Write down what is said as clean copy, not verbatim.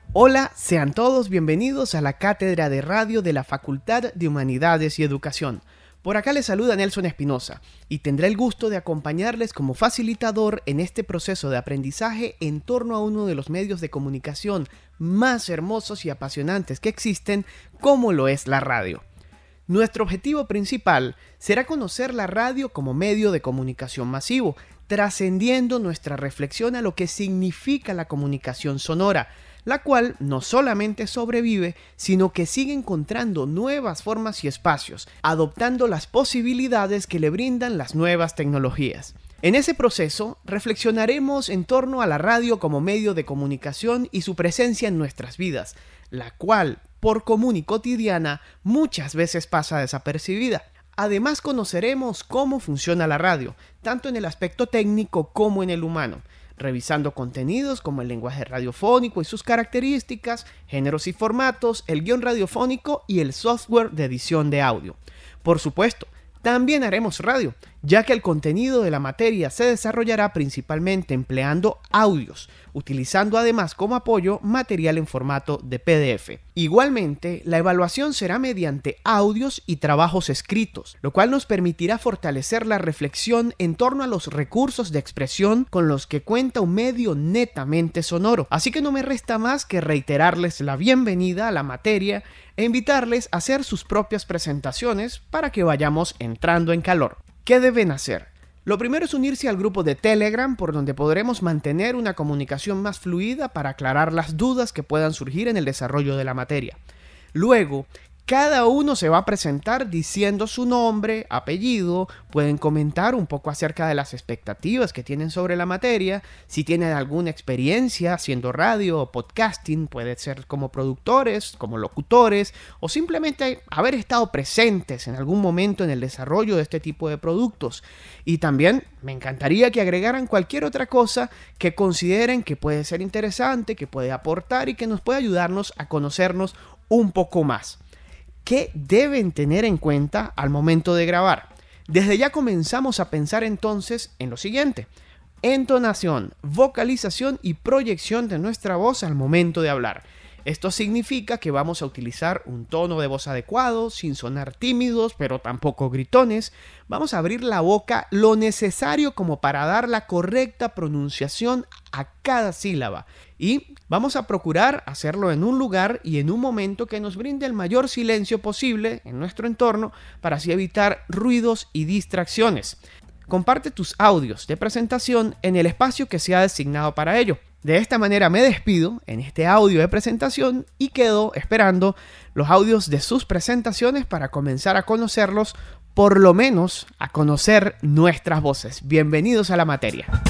Hola, sean todos bienvenidos a la Cátedra de Radio de la Facultad de Humanidades y Educación. Por acá les saluda Nelson Espinosa y tendré el gusto de acompañarles como facilitador en este proceso de aprendizaje en torno a uno de los medios de comunicación más hermosos y apasionantes que existen, como lo es la radio. Nuestro objetivo principal será conocer la radio como medio de comunicación masivo, trascendiendo nuestra reflexión a lo que significa la comunicación sonora, la cual no solamente sobrevive, sino que sigue encontrando nuevas formas y espacios, adoptando las posibilidades que le brindan las nuevas tecnologías. En ese proceso, reflexionaremos en torno a la radio como medio de comunicación y su presencia en nuestras vidas, la cual, por común y cotidiana, muchas veces pasa desapercibida. Además, conoceremos cómo funciona la radio, tanto en el aspecto técnico como en el humano, revisando contenidos como el lenguaje radiofónico y sus características, géneros y formatos, el guión radiofónico y el software de edición de audio. Por supuesto, también haremos radio, ya que el contenido de la materia se desarrollará principalmente empleando audios, utilizando además como apoyo material en formato de PDF. Igualmente, la evaluación será mediante audios y trabajos escritos, lo cual nos permitirá fortalecer la reflexión en torno a los recursos de expresión con los que cuenta un medio netamente sonoro. Así que no me resta más que reiterarles la bienvenida a la materia e invitarles a hacer sus propias presentaciones para que vayamos entrando en calor. ¿Qué deben hacer? Lo primero es unirse al grupo de Telegram, por donde podremos mantener una comunicación más fluida para aclarar las dudas que puedan surgir en el desarrollo de la materia. Luego, cada uno se va a presentar diciendo su nombre, apellido, pueden comentar un poco acerca de las expectativas que tienen sobre la materia, si tienen alguna experiencia haciendo radio o podcasting, puede ser como productores, como locutores, o simplemente haber estado presentes en algún momento en el desarrollo de este tipo de productos. Y también me encantaría que agregaran cualquier otra cosa que consideren que puede ser interesante, que puede aportar y que nos puede ayudarnos a conocernos un poco más. ¿Qué deben tener en cuenta al momento de grabar? Desde ya comenzamos a pensar entonces en lo siguiente: entonación, vocalización y proyección de nuestra voz al momento de hablar. Esto significa que vamos a utilizar un tono de voz adecuado, sin sonar tímidos, pero tampoco gritones. Vamos a abrir la boca lo necesario como para dar la correcta pronunciación a cada sílaba. Y vamos a procurar hacerlo en un lugar y en un momento que nos brinde el mayor silencio posible en nuestro entorno para así evitar ruidos y distracciones. Comparte tus audios de presentación en el espacio que sea designado para ello. De esta manera me despido en este audio de presentación y quedo esperando los audios de sus presentaciones para comenzar a conocerlos, por lo menos a conocer nuestras voces. Bienvenidos a la materia.